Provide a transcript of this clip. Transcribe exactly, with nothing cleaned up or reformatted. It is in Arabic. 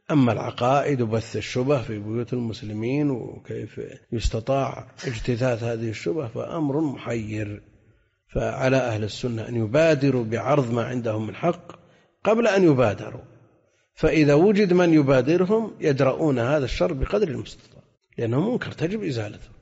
أما العقائد وبث الشبه في بيوت المسلمين وكيف يستطاع اجتثاث هذه الشبه فأمر محير. فعلى أهل السنة أن يبادروا بعرض ما عندهم من حق قبل أن يبادروا، فإذا وجد من يبادرهم يدرؤون هذا الشر بقدر المستطاع، لأنه منكر تجب إزالته.